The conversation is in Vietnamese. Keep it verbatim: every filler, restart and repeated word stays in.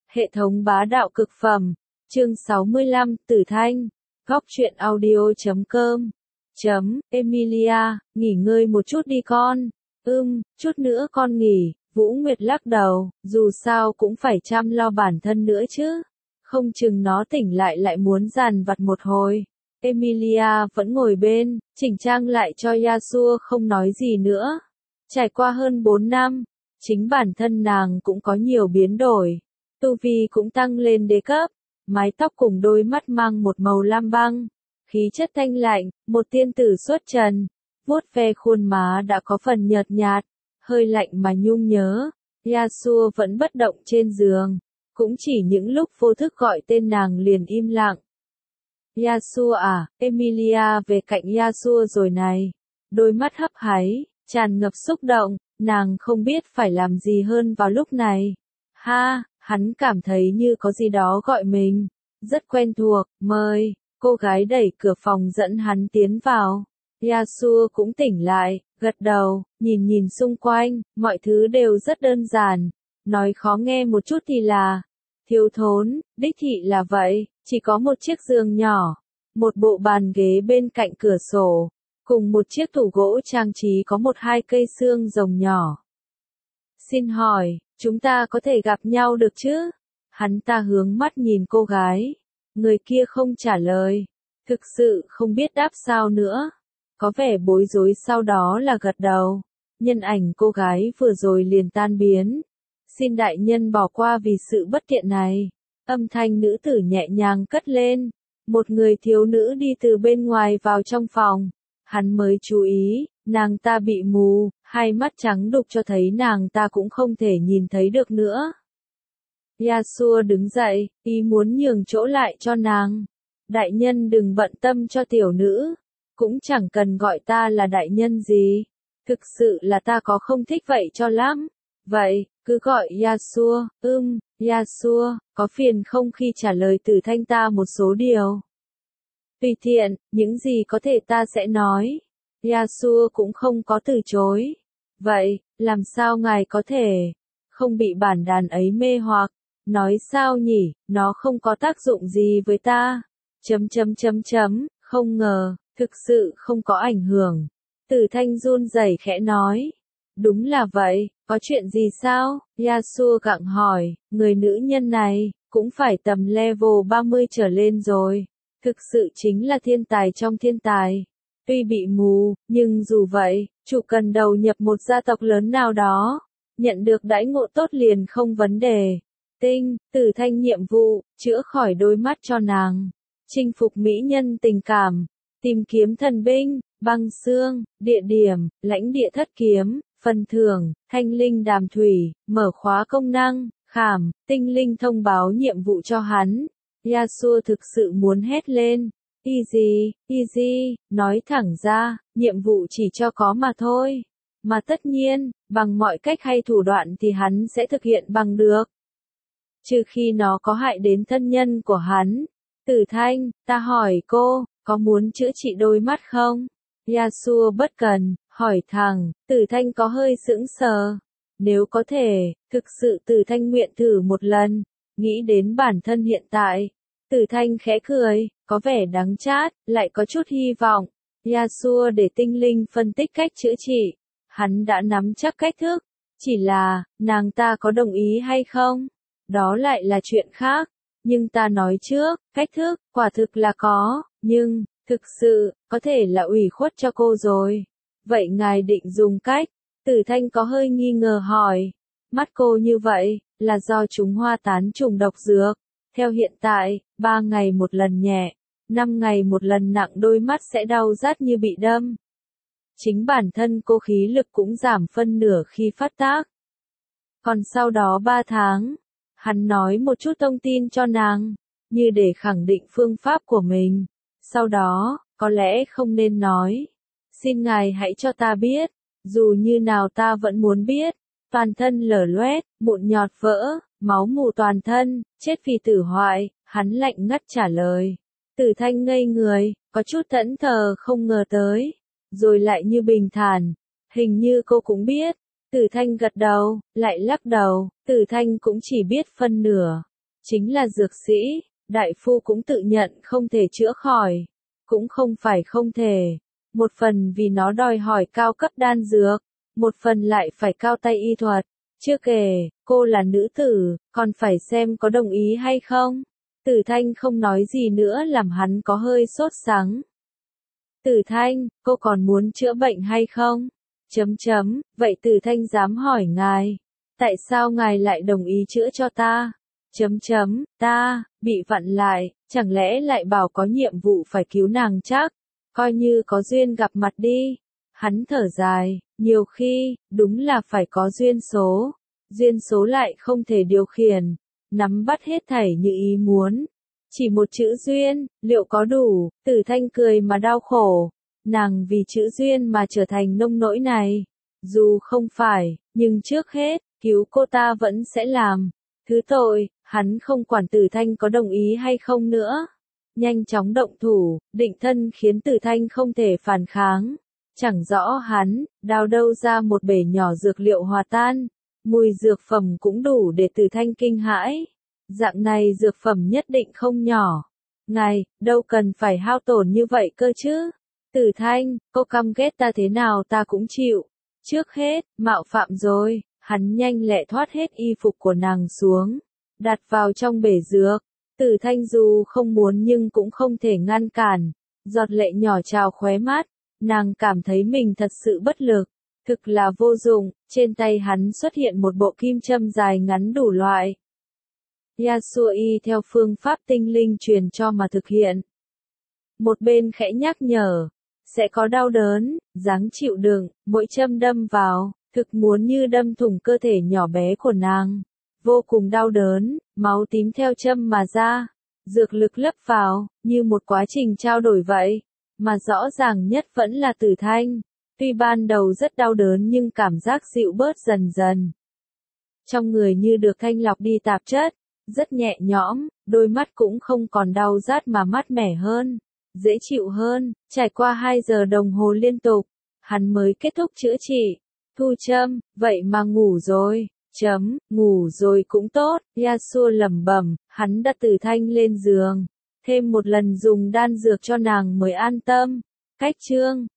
Hệ thống bá đạo cực phẩm, chương sáu mươi lăm, Tử Thanh, góc truyện audio chấm com, chấm, Emilia, nghỉ ngơi một chút đi con, ưm, chút nữa con nghỉ, Vũ Nguyệt lắc đầu, dù sao cũng phải chăm lo bản thân nữa chứ, không chừng nó tỉnh lại lại muốn dàn vặt một hồi. Emilia vẫn ngồi bên, chỉnh trang lại cho Yasuo không nói gì nữa. Trải qua hơn bốn năm, chính bản thân nàng cũng có nhiều biến đổi. Tu vi cũng tăng lên đế cấp, mái tóc cùng đôi mắt mang một màu lam băng, khí chất thanh lạnh, một tiên tử xuất trần, vuốt ve khuôn má đã có phần nhợt nhạt, hơi lạnh mà nhung nhớ. Yasuo vẫn bất động trên giường, cũng chỉ những lúc vô thức gọi tên nàng liền im lặng. Yasuo à, Emilia về cạnh Yasuo rồi này, đôi mắt hấp háy, tràn ngập xúc động, nàng không biết phải làm gì hơn vào lúc này. Ha, hắn cảm thấy như có gì đó gọi mình, rất quen thuộc, mời, cô gái đẩy cửa phòng dẫn hắn tiến vào. Yasuo cũng tỉnh lại, gật đầu, nhìn nhìn xung quanh, mọi thứ đều rất đơn giản, nói khó nghe một chút thì là thiếu thốn, đích thị là vậy, chỉ có một chiếc giường nhỏ, một bộ bàn ghế bên cạnh cửa sổ, cùng một chiếc tủ gỗ trang trí có một hai cây xương rồng nhỏ. Xin hỏi, chúng ta có thể gặp nhau được chứ? Hắn ta hướng mắt nhìn cô gái. Người kia không trả lời. Thực sự không biết đáp sao nữa. Có vẻ bối rối sau đó là gật đầu. Nhân ảnh cô gái vừa rồi liền tan biến. Xin đại nhân bỏ qua vì sự bất tiện này. Âm thanh nữ tử nhẹ nhàng cất lên. Một người thiếu nữ đi từ bên ngoài vào trong phòng. Hắn mới chú ý, nàng ta bị mù, hai mắt trắng đục cho thấy nàng ta cũng không thể nhìn thấy được nữa. Yasuo đứng dậy, ý muốn nhường chỗ lại cho nàng. Đại nhân đừng bận tâm cho tiểu nữ, cũng chẳng cần gọi ta là đại nhân gì. Thực sự là ta có không thích vậy cho lắm. Vậy, cứ gọi Yasuo, ưm, Yasuo, có phiền không khi trả lời Tử Thanh ta một số điều. Tùy tiện, những gì có thể ta sẽ nói. Yasuo cũng không có từ chối. Vậy, làm sao ngài có thể không bị bản đàn ấy mê hoặc? Nói sao nhỉ, nó không có tác dụng gì với ta. Chấm chấm chấm chấm, không ngờ, thực sự không có ảnh hưởng. Tử Thanh run rẩy khẽ nói. Đúng là vậy, có chuyện gì sao? Yasuo gặng hỏi, người nữ nhân này, cũng phải tầm level ba mươi trở lên rồi. Thực sự chính là thiên tài trong thiên tài. Tuy bị mù, nhưng dù vậy, chủ cần đầu nhập một gia tộc lớn nào đó, nhận được đãi ngộ tốt liền không vấn đề. Tinh, Tử Thanh nhiệm vụ, chữa khỏi đôi mắt cho nàng, chinh phục mỹ nhân tình cảm, tìm kiếm thần binh, băng xương, địa điểm, lãnh địa thất kiếm, phần thưởng, thanh linh đàm thủy, mở khóa công năng, khảm, tinh linh thông báo nhiệm vụ cho hắn. Yasuo thực sự muốn hét lên. Easy, easy, nói thẳng ra, nhiệm vụ chỉ cho có mà thôi. Mà tất nhiên, bằng mọi cách hay thủ đoạn thì hắn sẽ thực hiện bằng được. Trừ khi nó có hại đến thân nhân của hắn. Tử Thanh, ta hỏi cô, có muốn chữa trị đôi mắt không? Yasuo bất cần, hỏi thẳng, Tử Thanh có hơi sững sờ. Nếu có thể, thực sự Tử Thanh nguyện thử một lần, nghĩ đến bản thân hiện tại. Tử Thanh khẽ cười, có vẻ đắng chát, lại có chút hy vọng. Yasuo để tinh linh phân tích cách chữa trị. Hắn đã nắm chắc cách thức. Chỉ là, nàng ta có đồng ý hay không? Đó lại là chuyện khác. Nhưng ta nói trước, cách thức, quả thực là có. Nhưng, thực sự, có thể là ủy khuất cho cô rồi. Vậy ngài định dùng cách? Tử Thanh có hơi nghi ngờ hỏi. Mắt cô như vậy, là do chúng hoa tán trùng độc dược. Theo hiện tại, ba ngày một lần nhẹ, năm ngày một lần nặng đôi mắt sẽ đau rát như bị đâm. Chính bản thân cô khí lực cũng giảm phân nửa khi phát tác. Còn sau đó ba tháng, hắn nói một chút thông tin cho nàng, như để khẳng định phương pháp của mình. Sau đó, có lẽ không nên nói. Xin ngài hãy cho ta biết, dù như nào ta vẫn muốn biết. Toàn thân lở loét, mụn nhọt vỡ, máu mù toàn thân, chết vì tử hoại, hắn lạnh ngắt trả lời. Tử Thanh ngây người, có chút thẫn thờ không ngờ tới, rồi lại như bình thản, hình như cô cũng biết. Tử Thanh gật đầu, lại lắc đầu, Tử Thanh cũng chỉ biết phân nửa. chính là dược sĩ, đại phu cũng tự nhận không thể chữa khỏi. Cũng không phải không thể. Một phần vì nó đòi hỏi cao cấp đan dược, một phần lại phải cao tay y thuật. Chưa kể, cô là nữ tử, còn phải xem có đồng ý hay không. Tử Thanh không nói gì nữa làm hắn có hơi sốt sắng. Tử Thanh, cô còn muốn chữa bệnh hay không? Chấm chấm, vậy Tử Thanh dám hỏi ngài. Tại sao ngài lại đồng ý chữa cho ta? Chấm chấm, ta, bị vặn lại, chẳng lẽ lại bảo có nhiệm vụ phải cứu nàng chắc? Coi như có duyên gặp mặt đi. Hắn thở dài, nhiều khi, đúng là phải có duyên số. Duyên số lại không thể điều khiển, nắm bắt hết thảy như ý muốn. Chỉ một chữ duyên, liệu có đủ? Tử Thanh cười mà đau khổ. Nàng vì chữ duyên mà trở thành nông nỗi này. Dù không phải, nhưng trước hết, cứu cô ta vẫn sẽ làm. Thứ tội, hắn không quản Tử Thanh có đồng ý hay không nữa. Nhanh chóng động thủ, định thân khiến Tử Thanh không thể phản kháng. Chẳng rõ hắn, đào đâu ra một bể nhỏ dược liệu hòa tan. Mùi dược phẩm cũng đủ để Tử Thanh kinh hãi. Dạng này dược phẩm nhất định không nhỏ. Ngài, đâu cần phải hao tổn như vậy cơ chứ. Tử Thanh, cô căm ghét ta thế nào ta cũng chịu. Trước hết, mạo phạm rồi. Hắn nhanh lẹ thoát hết y phục của nàng xuống, đặt vào trong bể dược. Tử Thanh dù không muốn nhưng cũng không thể ngăn cản. Giọt lệ nhỏ trào khóe mắt, nàng cảm thấy mình thật sự bất lực, thực là vô dụng. Trên tay hắn xuất hiện một bộ kim châm dài ngắn đủ loại. Yasui theo phương pháp tinh linh truyền cho mà thực hiện. Một bên khẽ nhắc nhở, sẽ có đau đớn, dáng chịu đựng, mỗi châm đâm vào, thực muốn như đâm thủng cơ thể nhỏ bé của nàng. Vô cùng đau đớn, máu tím theo châm mà ra, dược lực lấp vào, như một quá trình trao đổi vậy. Mà rõ ràng nhất vẫn là Tử Thanh. Tuy ban đầu rất đau đớn nhưng cảm giác dịu bớt dần dần. Trong người như được thanh lọc đi tạp chất, rất nhẹ nhõm, đôi mắt cũng không còn đau rát mà mát mẻ hơn, dễ chịu hơn. Trải qua hai giờ đồng hồ liên tục, hắn mới kết thúc chữa trị. Thu châm, vậy mà ngủ rồi. Chấm, ngủ rồi cũng tốt. Yasuo lẩm bẩm, hắn đặt Tử Thanh lên giường, thêm một lần dùng đan dược cho nàng mới an tâm. Cách chương